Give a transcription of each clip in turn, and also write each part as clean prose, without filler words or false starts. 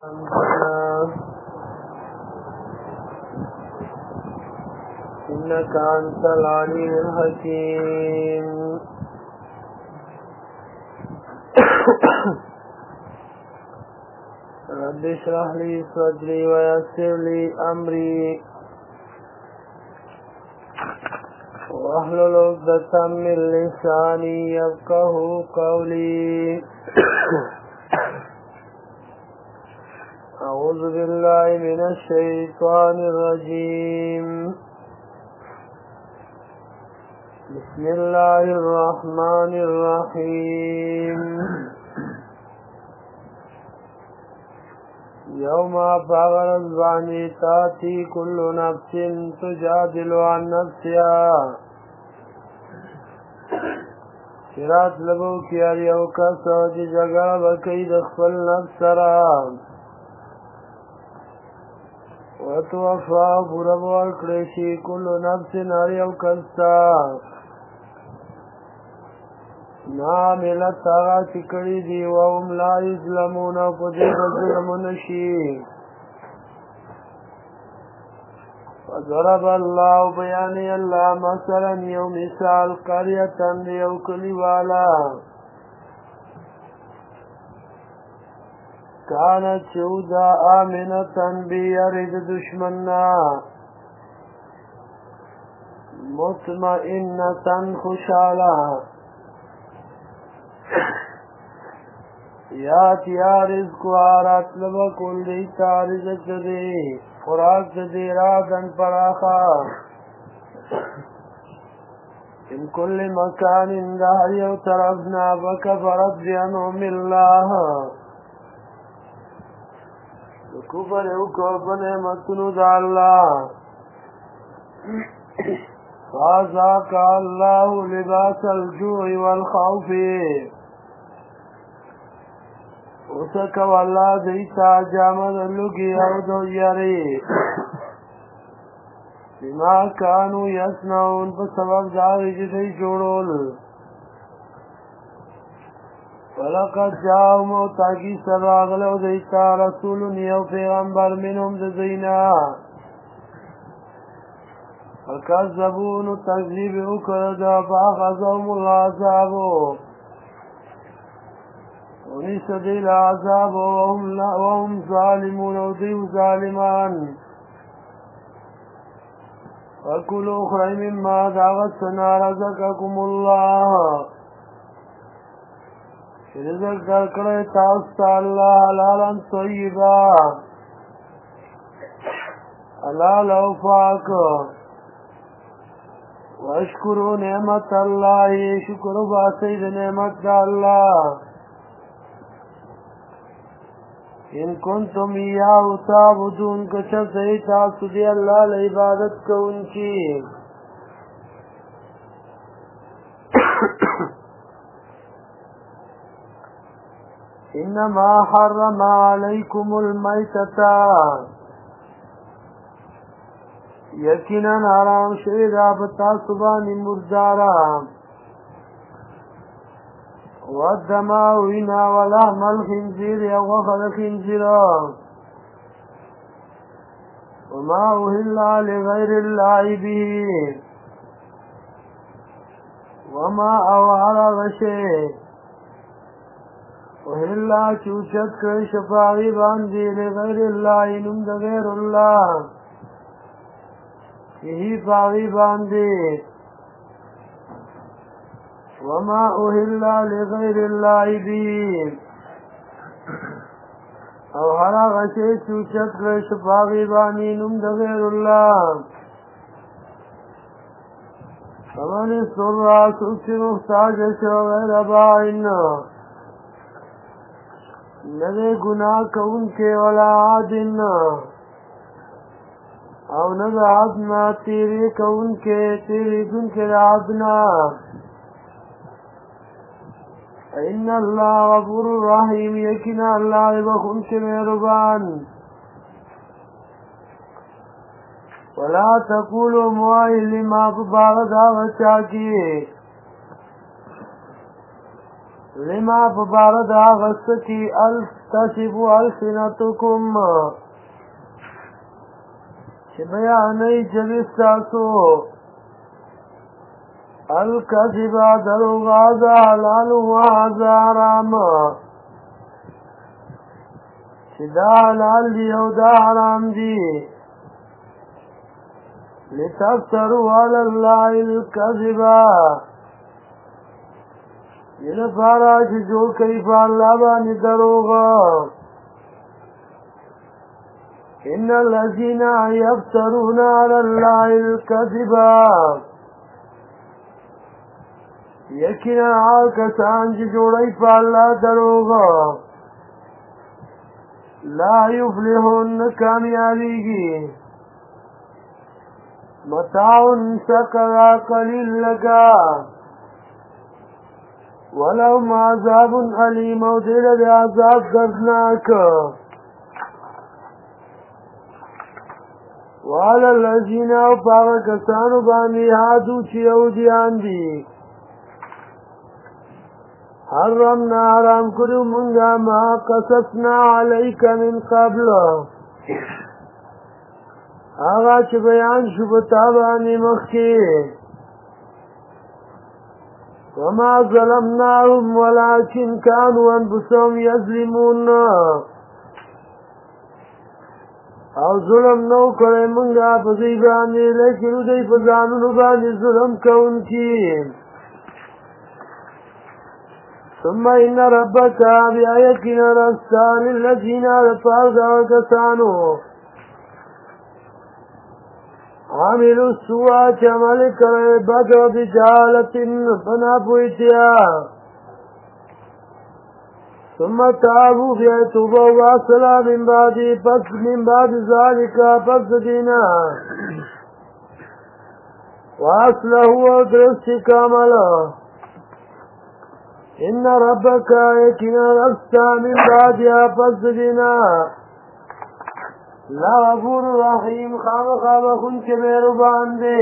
إنك أنت العليم الحكيم رب اشرح لي صدري ويسر لي أمري واحلل عقدة من لساني يفقهوا قولي أعوذ بالله من الشيطان الرجيم بسم الله الرحمن الرحيم يوم باغر الزباني تاتي كل نفس تجادل عن نفسها شرات لبو کیار یو کس چې جګړه وکړي د خپل نفس سره وتوفا پورا ورکړی شي کل نفس هر یو کس ته عاملت هغه چې کړي دي وهم لا یظلمون او په دې به ظلم نشي وضرب الله بیان الله مثلا یو مثال قرية یو کلی والا كانت شودا آمنة بيرد دشمنا مطمئنة خوشالا یا رزق آرات لبا کل دیتا رزق دی خوراک دی رادن پراخا ان کل مکان دهر یو طرفنا بکفرت بانعم اللہ کفر او کو نعمتونو د الله فذاق الله لباس الجوع والخوف وسک والله دیتا جامد لګي او د یاري بما كانوا يصنعون په سبب ځای چې جوړول ولقد جاءهم تاكي سراغلو دیتا رسول یو پیغمبر منهم د دینا فکذبون تکذیب وکړه فاخذهم العذاب ونشد العذاب وهم ظالمون وديو ظالمان وكلوا خير مما دعوتنا رزقكم الله رزق درکړی تاسو ته الله حلالا طیبا حلال او پاک واشکروا نعمت الله شکر وباسئ د نعمت د الله ان کنتم ایاه تعبدون که چرته تاسو دی الله له عبادت کوونکي انما حرم عليكم الميتة یقینا حرام شوی دا پتا سبانی مردارا والدماء وینا ولحم الخنزير وغفر الخنزير وما أهل لغير الله به وما أوعر غشي وهلا چوچت کړي شفاعي باندې لغیر الله نوم د غیر الله هي باغي باندې وما أهل لغیر الله به او هغه شی چوچت کړي شفاعي باندې نوم د غیر الله فمن سر سوچ محتاج شو غیر باین نده گناہ کون کے ولا عادن او نده عادنا تیری کون کے تیری کن کے عادنا ان اللہ غفور الرحیم یکنا اللہ بخون کے مہربان ولا تقولوا موائل لما ببارد آغا کیے لما ببارد آغا سکی تصف ألسنتكم چې بیانوي ژبې ستاسو الکذب دروغ هذا حلال وهذا حرام چې دا حلال دي او دا حرام دي لتفتروا على الله الكذب لپاره چې جوړ کړي په الله باندې دروغ ان الذين يفترون على الله الكذب یقینا کسان چې جوړي په الله دروغ لا يفلحون کامیابیږي متاع سکرا قلیل لگا ولهم عذاب علیم او دل عذاب دردناک وعلى الذين او کسانو باندې هادو چې یهودیان دي حرمنا حرام کړو مونږه ما قصصنا عليك من قبل هغه چې بیان شو په تا باندې مخکې وما ظلمناهم ولكن كانوا انفسهم يظلمون او ظلم نو کړی مونږه په دې باندې لیکن دوی په ځانونو باندې ظلم کوونکي ثم إن ربك بآياتنا رسال الذين رفعوا كسانوا عاملوا السوء كمال كربت بجالة بنا بويتيا ثم تابوا في توبة واصلا من بعد ذلك فسدنا واصله ودرست كاملا ان ربك يكنا رستا من بعدها فسدنا لا غفور رحیم خام خون کے مہربان دے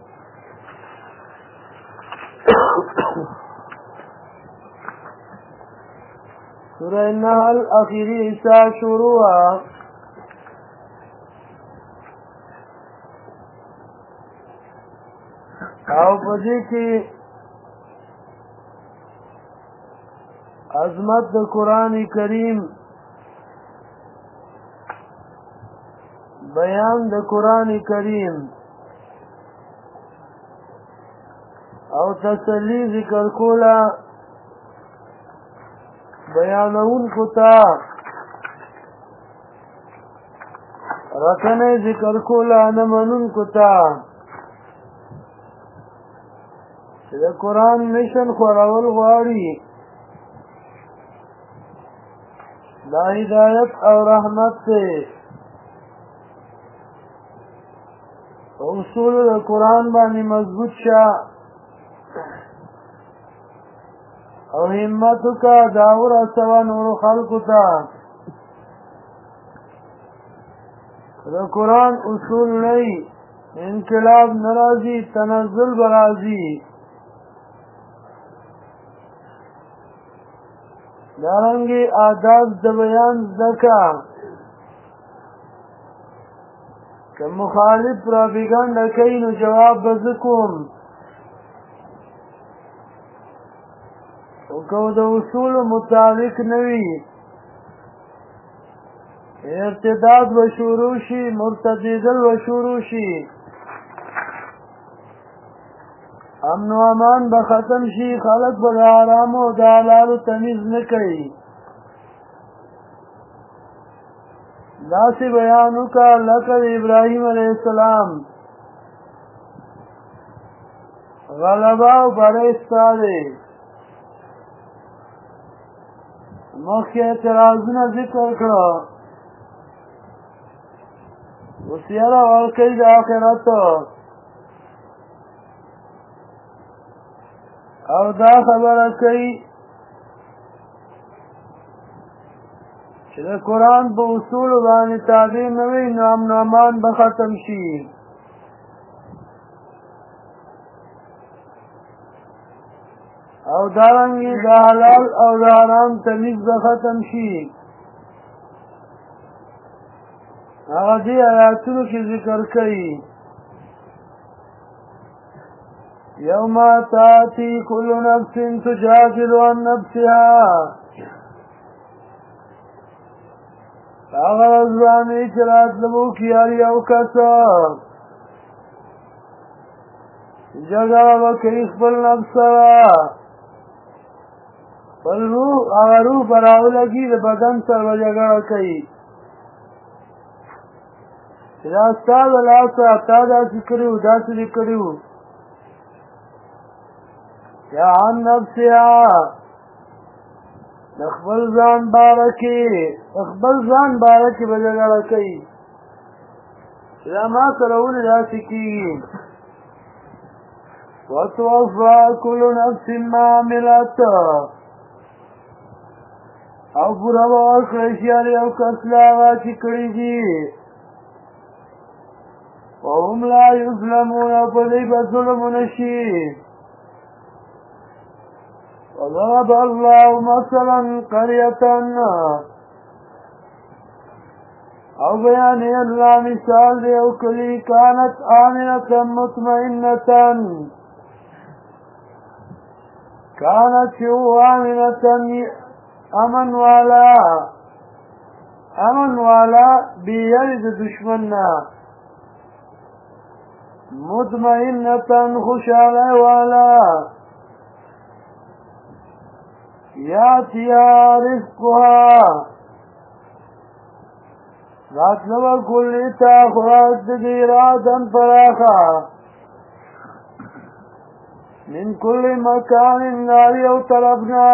سورہ النحل اخیری حصہ شروع او پدې کې عظمت د قرآن کریم بیان د قرآن کریم او تسلی ذکر کولا بیانون کتا رکن ذکر کولا نمنون کتا چې د قرآن مشن خورول غواړي دا ہدایت او رحمت سے اصول قرآن باندې مضبوط شا او همت کا داور سوا نور خلق تا قرآن اصول نہیں انقلاب ناراضی تنزل برازی دارنگی آداب د بیان زکا که مخالف پراپیگنڈا کئی نو جواب بزکم او که د اصول مطابق نوی ارتداد و شروع شي مرتدیدل و شروع شي امن و امان به ختم شي خلق به حرام او د حلال تمیز نه کوي داسې بیان وکړه لکه ابراهیم علیه السلام غلبه او بری ستا دی مخکې اعتراضونه ذکر کړه اوس یاره ورکوي د آخرت او دا خبره کوي چې د قرآن په اصولو باندې تابع نه وي نو امن و امان به ختم شي او دارنګې د حلال او د حرام تمیز به ختم شي هغه دې آیاتونو کې ذکر کوي یوم تأتی کل نفس تجادل عن نفسها هغه ورځ باندې چې راتلو کې هر یو کس جګړه وکړي خپل نفس سره بل روح هغه روح به راولګي د بدن سره به جګړه کوي چې دا ستا د لاسه تا داسې کړي وو داسې دې کړي وو یا عن نفسها د خپل ځان باره کې به جګړه کوي چې دا ما سره ولې داسې کېږي وتوفى كل نفس ما عملت او پورا ورکړی شي هر یو کس له هغه چې کړي دي وهم لا یظلمون او په دوی به ظلم ونه شي وضرب الله مثلا قرية او بیانې الله مثال دی او کلی كانت آمنة مطمئنة كانت آمنة امن والا بیرد دشمننا مطمئنة خوشاله والا یاتیا رزقها راتلو کلیتا خوراک دی راتن فراخا من کل مکان ناری او طرفنا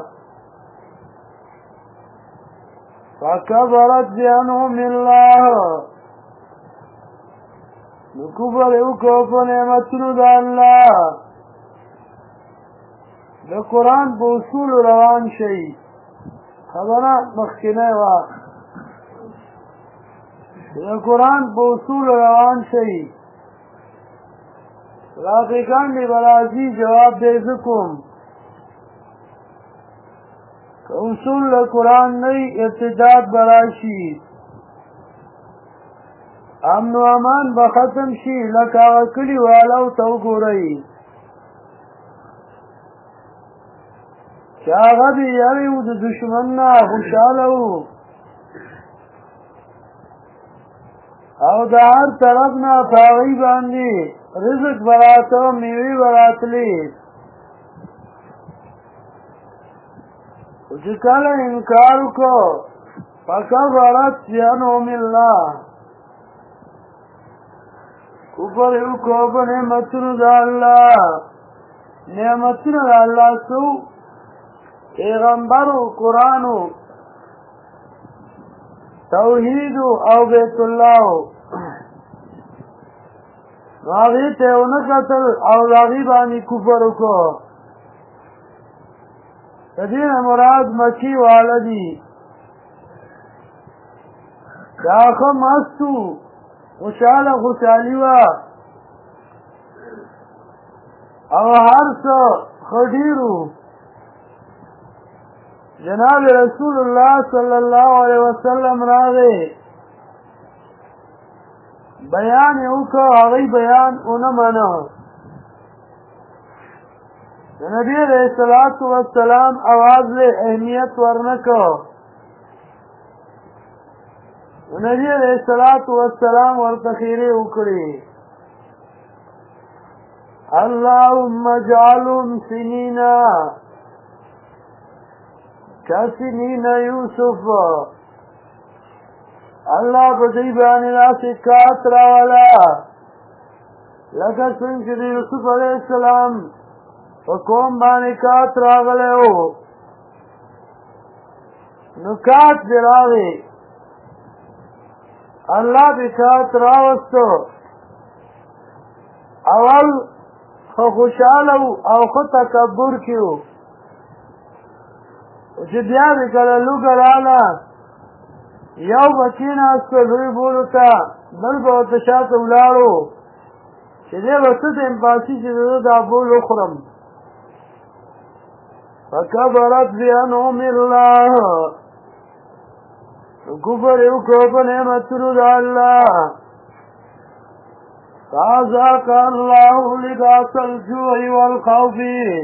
فکبرت بانعم الله نکبر اوکو په نعمتونو د الله د قرآن په اصول روان شي خبره مخکنه وه د قرآن په اصول روان شي رافقان دی برازي جواب دی زکم که اصول د قرآن نه ارتداد براشي امن و امان به ختم شي لکه هغه کلي والو ته وګورئ چې هغه د یاري و د دشمن نه خوشحاله و او د هر طرف نه په هغوی باندې رزق به راته میوې به راتلې خو چې کله انکار وکړو فکفرت بانعم الله کفر یې وکړو په نعمتونو د الله نعمتونه د الله څو پیغمبرو قرآنو توحیدو او بیت الله راغی ته ونه کتل او راغی باندې کفر وکړو د دې نه مراد مکی واله دي دا ښه مست و خوشحالي وه او هر څه ښه ډېر و جناب رسول الله صلی الله علیه وسلم راغی بیان یې وکړ هغوی بیان ونه منه د نبي علیه الصلاة والسلام اواز له اهمیت ورنه کړ نبی علیہ الصلوۃ والسلام ورته خیره وکړي اللهم اجعلهم سنینا كسنين يوسف الله بدی باندې راسي کاترا والا لکه څنګه چې یوسف علیه السلام په قوم باندې کاترا غلو نو کات دی راغی الله به کاترا وستو اول خو خوشاله او خو تکبر کیو چې بیا دې کله لوګه رااله یو بچی ناستو لوی بولو ته بل به ورته شاته ولاړو چې دی به څه ته امپاسي چې زه دا بول وخورم فکبرت بانعم الله کفر وکړو په نعمتونو د الله فأذاق الله لباس الجوع والخوف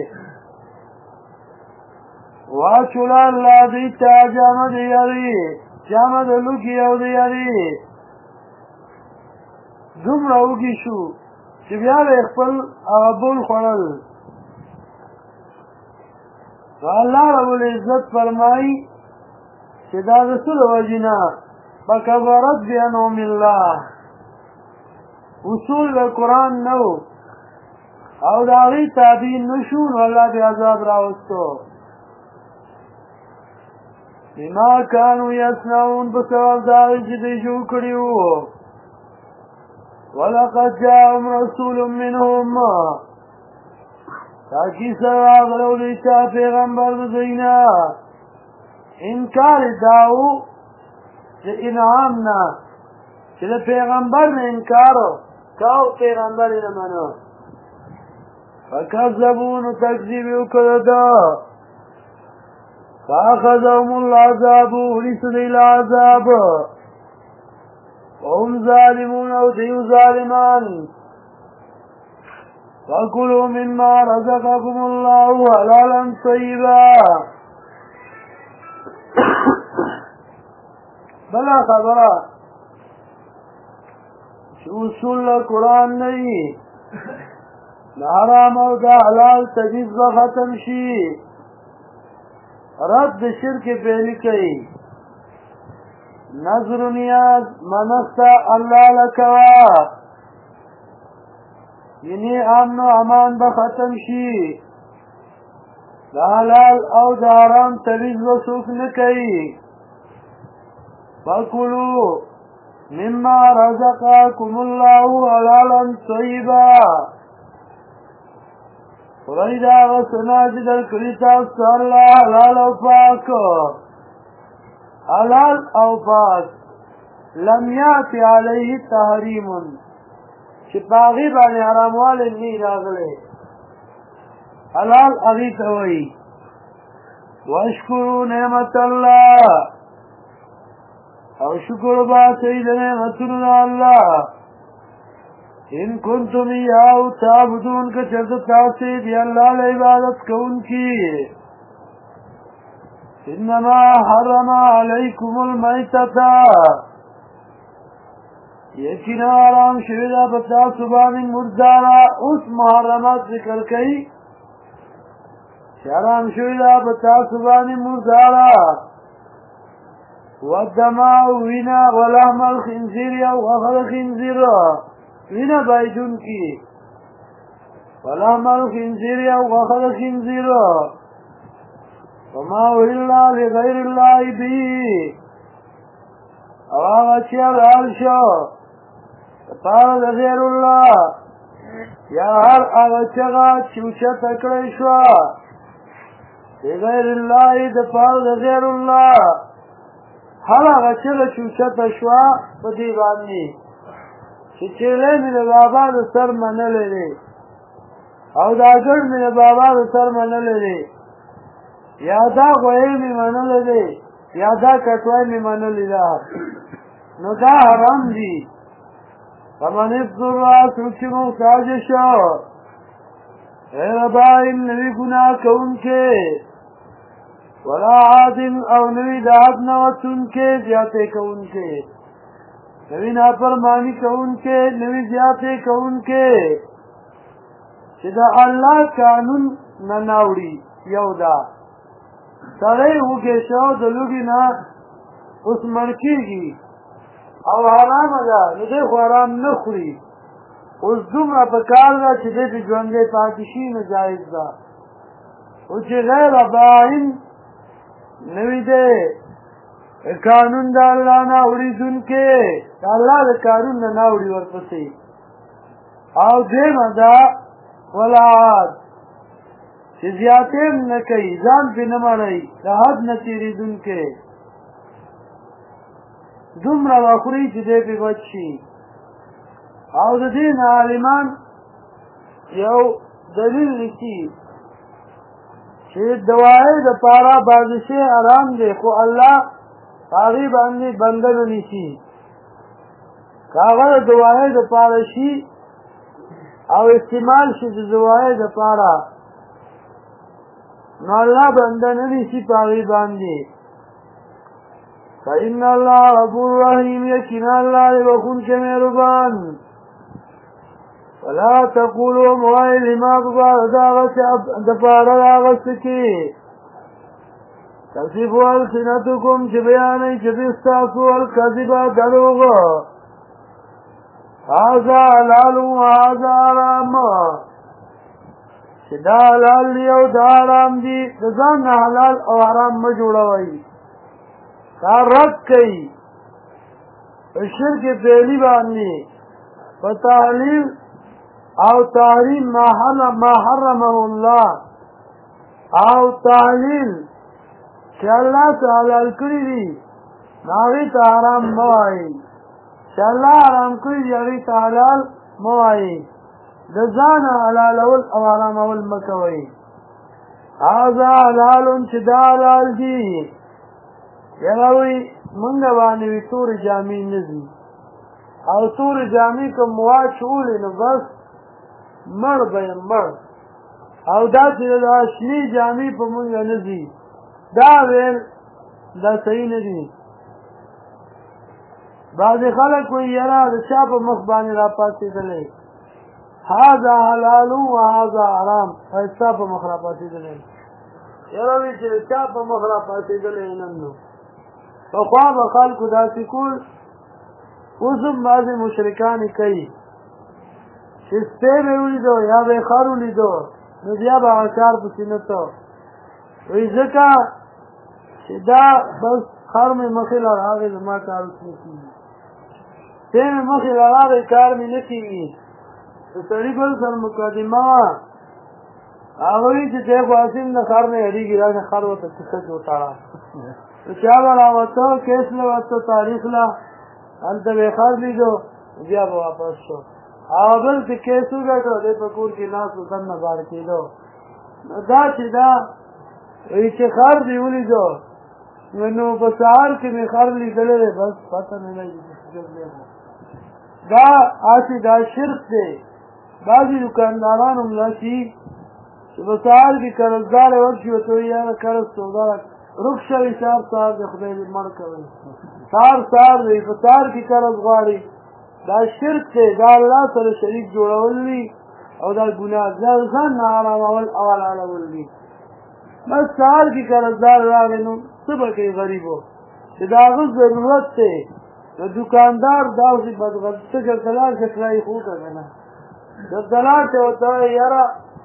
واچول الله دیتا جامه د یاري جامه د لوګي او د یاري دومره وږي شو چې بیا خپل ابول خوړل الله رب العزت فرمایي چې دا رسول وجنا فکبرت بانعم الله اصول القرآن نو او دا غي تابعین نشون الله بیا عذاب راوستو بما كانوا يصنعون بسبب دا چې دوی جوړ کړي وو ولقد جاءهم رسول منهم تاکی سوا غلو دیتا پیغمبر دینا انکار داو چه انعامنا چه ده پیغمبر نه انکارو کاو پیغمبر نمانو فکذبون تکذیبیو کرده فاخذهم العذاب ولسد العذاب وهم ظالمون او دیو ظالمان فَكُلُوا مِمَّا رَزَقَكُمُ اللَّهُ حَلَالًا طَيِّبًا بلا خبره چې اصول قرآن نه حرام او د حلال تجویز به ختم شي رد شرک پهلی کوي نظر نیاز منستا الله لکوا یعنی امن و امان به ختم شي د حلال او د حرام تمیز به څوک نه کوي فکلوا مما رزقکم الله حلالا طیبا خورئ د هغه څه نه چې درکړي تاسو ته الله حلال او پاک حلال او پاک لم یأت علیه تحریم چې په هغې باندې حراموالی نه راغلی حلال هغې ته وایي واشکروا نعمت الله او شکر باسئ د نعمتونو د الله ان کنتم ایاه تعبدون که چېرته تاسې د الله له عبادت کوونکي انما حرم علیکم المیتة یقینا حرام شوې ده په تاسو باندې مرداره اوس محرمات ذکر کوي چې حرام شوې ده په تاسو باندې مرداره والدماء وینا ولحم الخنزیر او غوښه د خنزیر وینا بایدون کی ولحم الخنزیر او غوښه د خنزیر وما أهل لغیر الله به او هغه چې حلال شو دپاره د غیر الله یا هر هغه چغه چې اوچته کړی شوه د غیر الله دپاره د غیر الله هر هغه چغه چې اوچته شوه په دې باندې چې چیغې مې د بابا د سر منلی دی او دا ګډ مې د بابا د سر منلی دی یا دا غوی مې منلی دی یا دا کټوی مې منلی ده نو دا حرام دي فمن اضطر څوک چې محتاج شو غیر باغ نوي ګناه کوونکی ولا عاد او نوي د حد نه وتونکی زیاتې کوونکی نوي نافرماني کوونکی نوي زیاتې کوونکی چې د الله قانون نه ناوړي یو دا سړی وږی شو د لوږې نه اوس مړ کېږي او حرامه ده نو دی خو حرام نه خوري اوس دومره په کار ده چې دی د ژوندی پاتې شي نو جایز ده او چې غیر باین نوي دی قانون د الله نه اورېدونکی د الله د قانون نه نه اوري ورپسې او دویمه ده ولعاد چې زیاتې هم نه کوي ځان پې نه مړی د حد نه تېرېدونکی دومره به خوري چې دی پې بچ شي او د دې نه عالمان یو دلیل لیکي چې دواړې دپاره بعضې شی حرام دی خو الله هغې باندې بنده نه نیسي که هغه د دعایې دپاره شي او استعمال شي د دعایې دپاره نو الله بنده نه نیسي په هغې باندې فإن الله غفور رحیم یقینا الله دې بخښونکی مهربان ولا تقولوا موایې لما په باره د هغه دپاره د هغه څه کې تصف ألسنتكم چې بیانوي چې دوی ستاسو الکذبه دروغ هذا حلال وهذا حرام چې دا حلال دی او دا حرام دی د ځان نه حلال او حرام مه جوړوئ دا رد کوي په شرک فعلي باندې په تحلیل او تحریم ما حرمه الله او تحلیل چې الله ته حلال کړي دي هغې ته حرام مه وایئ چې الله حرام کړي دي هغې ته حلال مه وایئ د ځانه حلالول او حرامول مه کوئ هذا حلال چې دا حلال دي یاره وایي مونږ باندې وي تورې جامې نه ځي او تورې جامې که مو واچولې نو بس مړ به یم مړ او دا چې دا شنې جامې په مونږ نه ځي دا ویل دا صحیح نه دي بعضې خلک وایي یاره د چا په مخ باندې را پاڅېدلی هذا حلال وهذا حرام ستا په مخ را پاڅېدلی یاره وایي چې د چا په مخ را پاڅېدلی نن نو پخوا به خلکو داسې کول اوس هم بعضې مشرکان یې کوي چې سپی به یې ولیدو یا به یې خر ولیدو نو بیا به هغه کار پسې نه ته وایي ځکه چې دا بس خر مې مخې له راغی زما کار اوس نه کېږي سپی مې مخې له راغی کار مې نه کېږي د سړي بل سره مقدمه وه هغه وایي چې دی خو حسین د خر نه هېرېږي راشه خر ورته کیسه کې وتاړه چا به راوته کیس له وته تاریخ له هلته به یې خر لیدو بیا به واپس شو هغه بل چې کیس وګټو دی په کور کې ناست و دننه بار کېدو نو دا چې دا وایي چې خر دې ولیدو نو په سهار کې مې خر لیدلی دی بس پته نه لګي دا هسې دا شرک دی بعضې دکانداران هم داسې چې په سهار کې قرضدار ورشي ورته وایي یاره قرض سودا رک شوي سهار سهار دی خدای دې مړ کوي سهار دی په سهار کې قرض غواړي دا شرک دی دا الله سره شریک جوړول دي او دا ګناه دا ځان نه حرامول او حلالول دي بس سهار کې قرضدار راغی نو څه به کوي غریبو چې د هغه ضرورت دی د دکاندار داسې بدغلطه درته لاړ شه کړایي خو که نه درته لاړ شه ورته وایي یاره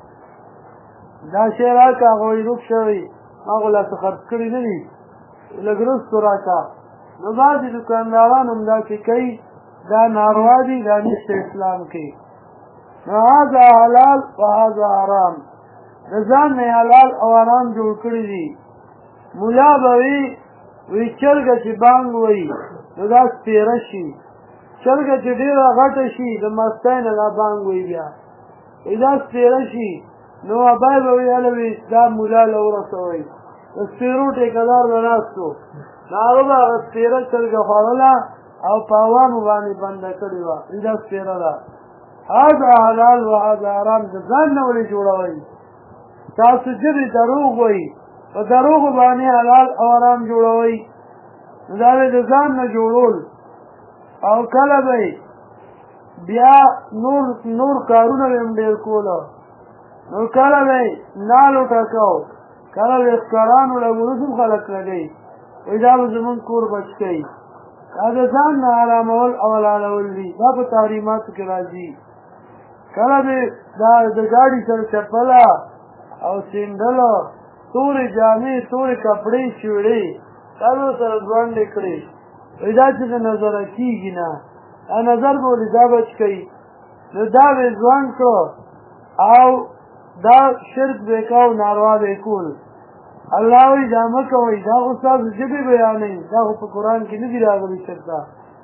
دا شی راکړه هغه وایي روک شوی ما خو لا څه خرڅ کړي نه دي لږ رستو راکړه نو بعضې دکانداران هم داسې کوي دا ناروا دي دا نشته اسلام کې نو هذا حلال و هذا حرام د ځان نه حلال او حرام جوړ کړي دي ملا به وی چرګه چې بانګ وایي نو دا سپېره شي چرګه چې ډېره غټه شي د مستۍ نه دا بانګ وایي بیا وایي دا سپېره شي نو ابای به وایي هله وي دا ملا له ورسوئ د سپېرو ټېکهدار به ناست و نو هغه به هغه سپېره چرګه خوړله او په عوامو باندې بنده کړې وه وایي دا سپېره ده هذا حلال و هذا حرام د ځان نه ولې جوړوئ تاسو ژبې دروغ وایي په دروغو باندې حلال او حرام جوړوئ نو دا د ځان نه جوړول او کله به بیا نور کارونه به هم ډېر کوله نو کله به نالو ټکو کله به ښکارانو له وروس هم خلک لګوي وایي دا به زمونږ کور بچ کوي دا د ځان نه حرامول او حلالول دي دا په تحریماتو کې راځي کله به دا د ګاډي سره چپله او سینډله تورې جامې تورې کپړې شوړې دا به سره ځوانډې کړې وایي دا چې د نظره کېږي نه دا نظر به ولې دا بچ کوي نو دا به یې ځوان کړو او دا شرک به یې کو ناروا به یې کول الله وایي دا مه کوئ دا خو ستاسو ژبې بیانوي دا خو په قرآن کې نه دي راغلي چېرته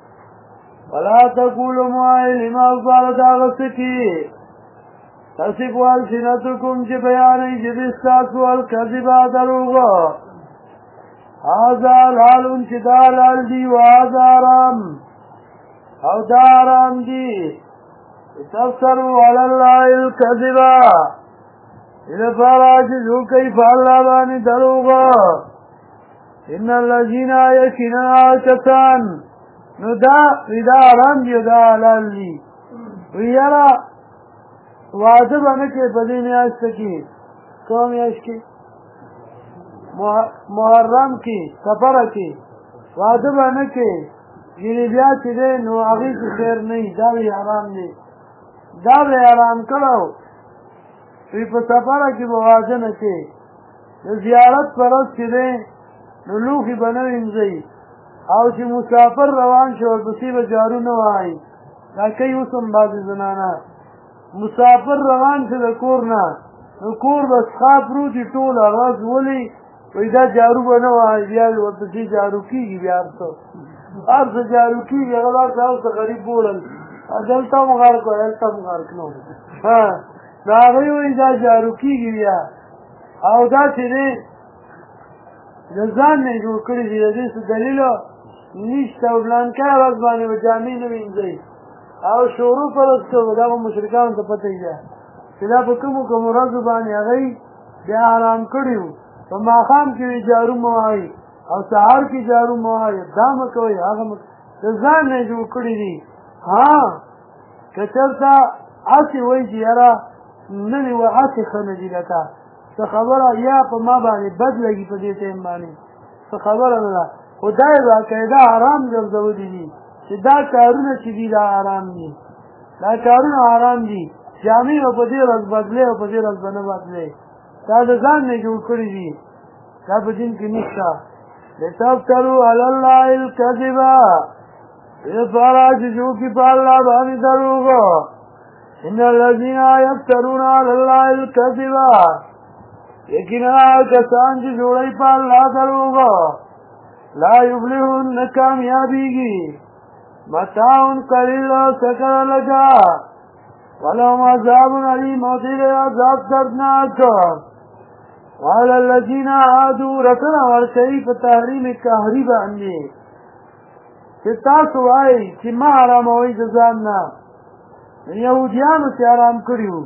ولا تقولوا ما لما قال دا هغه څه چې تصف ألسنتكم چې بیانوي ژبې ستاسو الکذبه دروغ هذا حلال چې دا حلال دي وهذا حرام او دا حرام دي تفسروا على الله الكذب إذا فراجزوا كيف الله باني دروغا إن الذين يكنا كتان ندا إذا حرام دي دا حلال دي ویرا وعده بانکه پدی میاشت کی کوم میاشت کی محرم کی سفر کی وعده بانکه یعنی بیا چې ده نو هغې کې خیر نه وي دا به حرام دی دا به حرام کړو وی په سفره کې به واده نه کوې د زیارت په ورځ چې دی نو لوښي به نه وینځئ او چې مسافر روان شو ورپسې به جارو نه وهئ دا کوي اوس هم بعضې زنانه مسافر روان شو د کور نه نو کور به څښا پروت وي ټول ورځ ولي وایي دا جارو به نه وهئ بیا ورپسې جارو کېږي بیا هر څه هر څه جارو کېږي هغه دا څه غریب بولل دلته هم غرق وه دلته هم غرق نه نو هغوی وایي دا جارو کېږي بیا او دا چې دی د ځان نه جوړ کړي دي د دې څه دلیل نشته او بلانکه ورځ باندې به جامې نه وینځئ او شروع پر ورځ کوو دا به مشرکانو ته پته وي چې دا په کومو کومو ورځو باندې هغوی بیا حرام کړي وو په ماښام کې وي جارو مه وهئ او سهار کې جارو مه وهئ دا مه کوئ هغه مه د ځان نه جوړ کړي دي ها که چېرته هسې وایي چې یاره نن یې هسې ښه نه دي لکه څه خبره یا په ما باندې بد لګي په دې ټایم باندې څه خبره نه ده خو دا یې باقاعده حرام ګرځولي دي چې دا کارونه چې دي دا حرام دي دا کارونه حرام دي جامې به په دې ورځ بدلې او په دې ورځ به نه بدلې دا د ځان نه جوړ کړي دي دا په دین کې نشته لتفتروا علی الله الکذب لپاره چې جوړ کړي په الله باندې دروغ ان الذین یفترون علی الله الکذب یقینا کسان چې جوړوي په الله دروغ لا یفلحون نه کامیابېږي متاع قلیل سکر لگا ولهم عذاب علیم او دې عذاب دردناک وعلى الذین عادوا رکن ورکوي په تحریم قهري باندې چې تاسو وایئ چې مه حراموئ د ځان نه یهودیانو چې حرام کړي وو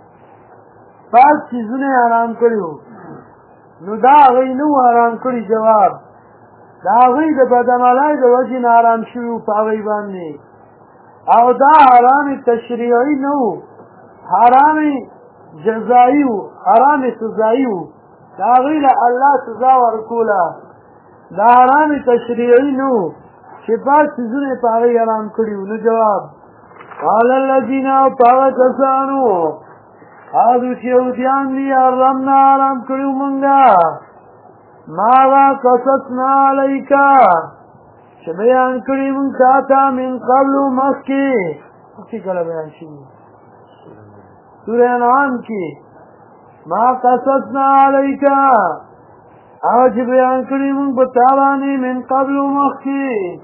بعض څیزونه یې حرام کړي وو نو دا هغوی نه وو حرام کړي جواب دا هغوی د بدعملۍ د وجې نه حرام شوي وو په هغوی باندې او دا حرام تشریعي نه وو حرام جزایي وو حرام سزایي وو دا هغوی له الله سزا ورکوله دا حرام تشریعي نه وو چې بعض څیزونه یې په هغوی حرام کړي وو نو جواب قال الذین او په هغه کسانو هغه چې یهودیان دي حرمنا حرام کړي مونږه ما قصصنا علیک چې بیان کړي مونږ تا من قبل مخکې کله بیان شوي سورې انعام کې ما قصصنا علیک هغه چې بیان کړي مونږ په تا باندې من قبل مخکې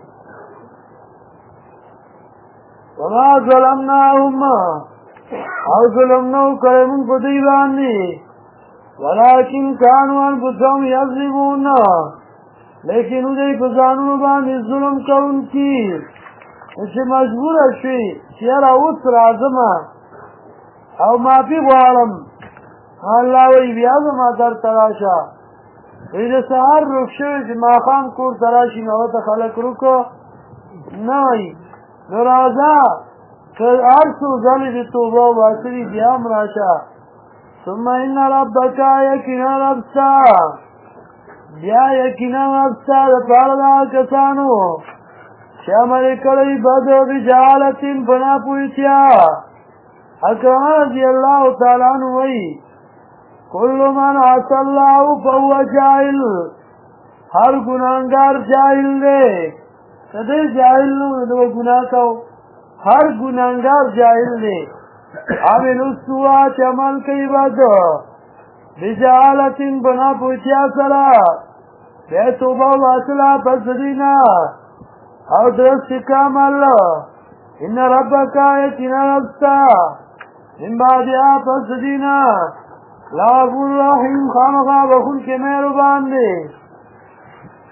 وما ظلمناهم او ظلم نو کړی مونږ په دوی باندې ولكن كانوا انفسهم يظلمون لیکن دوی په ځانونو باندې ظلم کوونکي چې مجبوره شوي چې یاره اوس راځم او معافي غواړم الله وایي بیا زما درته راشه وایي د سهار روږ شوی چې ماښام کور ته راشي نو هغه ته خلک روکو نه وایي نو راځه که هر څو ځلې دې توبه وباسلي بیا هم راشه ثم ان ربک یقینا رب ستا بیا یقینا رب ستا دپاره د هغه کسانو چې عمل یې کړی بد او بجهالت په ناپوهتیا اکرمه رضی الله تعالی عنه وایي کل من عصى الله فهو جاهل هر ګناهګار جاهل دی که دی جاهل نه وي نو ګناه کو هر ګناهګار جاهل دی عامل السوء چې عمل کوي بد بجهالت په ناپوهتیا سره بیا توبه وباسله پس د دې نه او درست کام الله ان ربک یقینا رب ستا من بعدها پس د دې نه لغفور رحیم خامخا بخونکی مهربان دی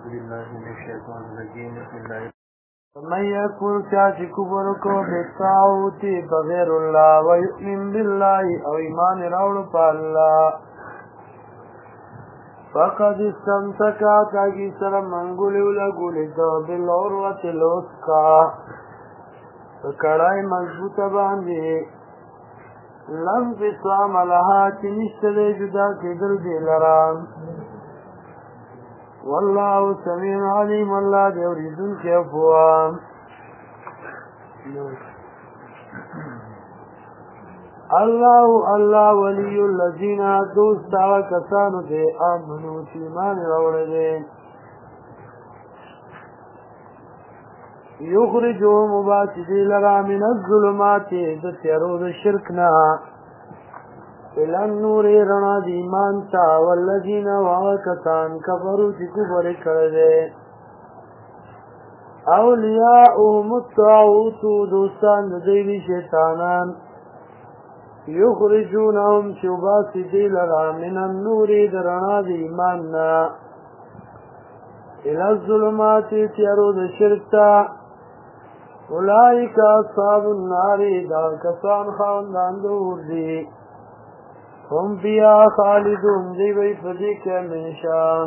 بالله من الشيطان الرجيم بسم الله من يكفر چاچی کفر کو بالطاغوت بغیر الله ويؤمن بالله او ایمان راوړ په الله فقد استمسك تاگی سر منگولی لگولی دو بالعروة الوثقى کڑائی مضبوط باندی لم فصام لها چنشت دے جدا کی دل دی لرام والله سمیع علیم اللہ دے وریدن کے افوام اللہ ولی الذین دوست آغا کسانو دے آمنو چیمان روڑے یخرجو مباسدی لرا من الظلمات دتیرو دا شرکنا الان نور رنا دی مانتا والذین آغا کسان کفرو چی کفر کردے اولیاؤهم الطاغوتو دوستان دیوی شیطانان یخرجونهم شباسی دی لرا من النور درنا دی ایماننا الى الظلمات تیارو دا شرکتا اولئک اصحاب النار دا کسان خاندان دور دی هم فیا خالدون دی بی فدیک منشان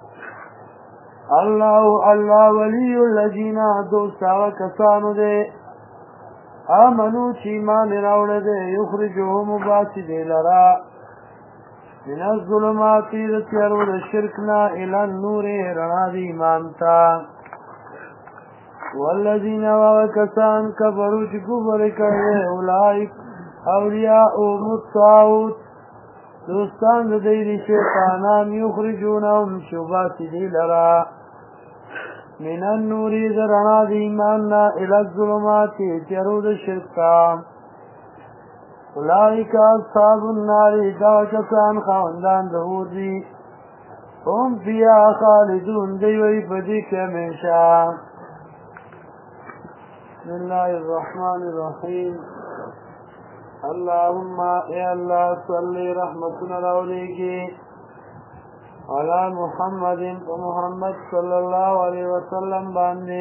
اللہ ولی الذین دوست آغا کسانو دے آمنو چیمان راوڑ دے یخرجوهم باسی دے لرا من الظلمات دتیارو دا شرکنا الى النور رنا دی ایمانتا والذین وکسان کفرو چی کفر کرے اولائک اولیاؤهم الطاغوت دوستان دیری شیطانان یخرجونهم شباسی دی لرا من النور رنا دی ایماننا الى الظلمات تیارو دا شرکا اولئک اصحاب النار دا کسان خواندان دهور دی هم فیا خالدون دیوی پدیک ہمیشہ بسم اللہ الرحمن الرحیم اللہم اے اللہ صلی رحمتنا علیہ علی محمد و محمد صلی اللہ علیہ وسلم باندے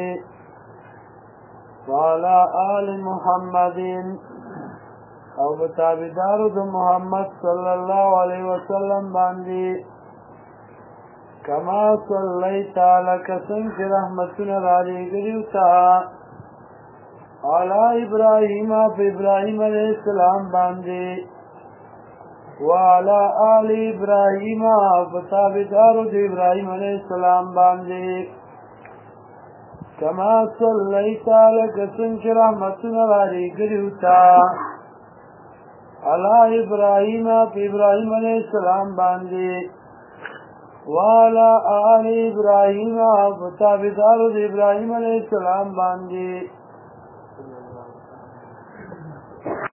وعلی آل محمد او بتابدارو دو محمد صلی اللہ علیہ وسلم باندے کما صلیتا لکسن کی رحمتنا علیہ گریوتا علی ابراہیم پہ ابراہیم علیہ السلام باندے وعلی آل ابراہیم فتابدارو دے ابراہیم علیہ السلام باندے کما صلیتا لکسن کی رحمتنا علیہ گریوتا علی ابراہیم پہ ابراہیم علیہ السلام باندے وعلی آل ابراہیم فتابدارو دے ابراہیم علیہ السلام باندے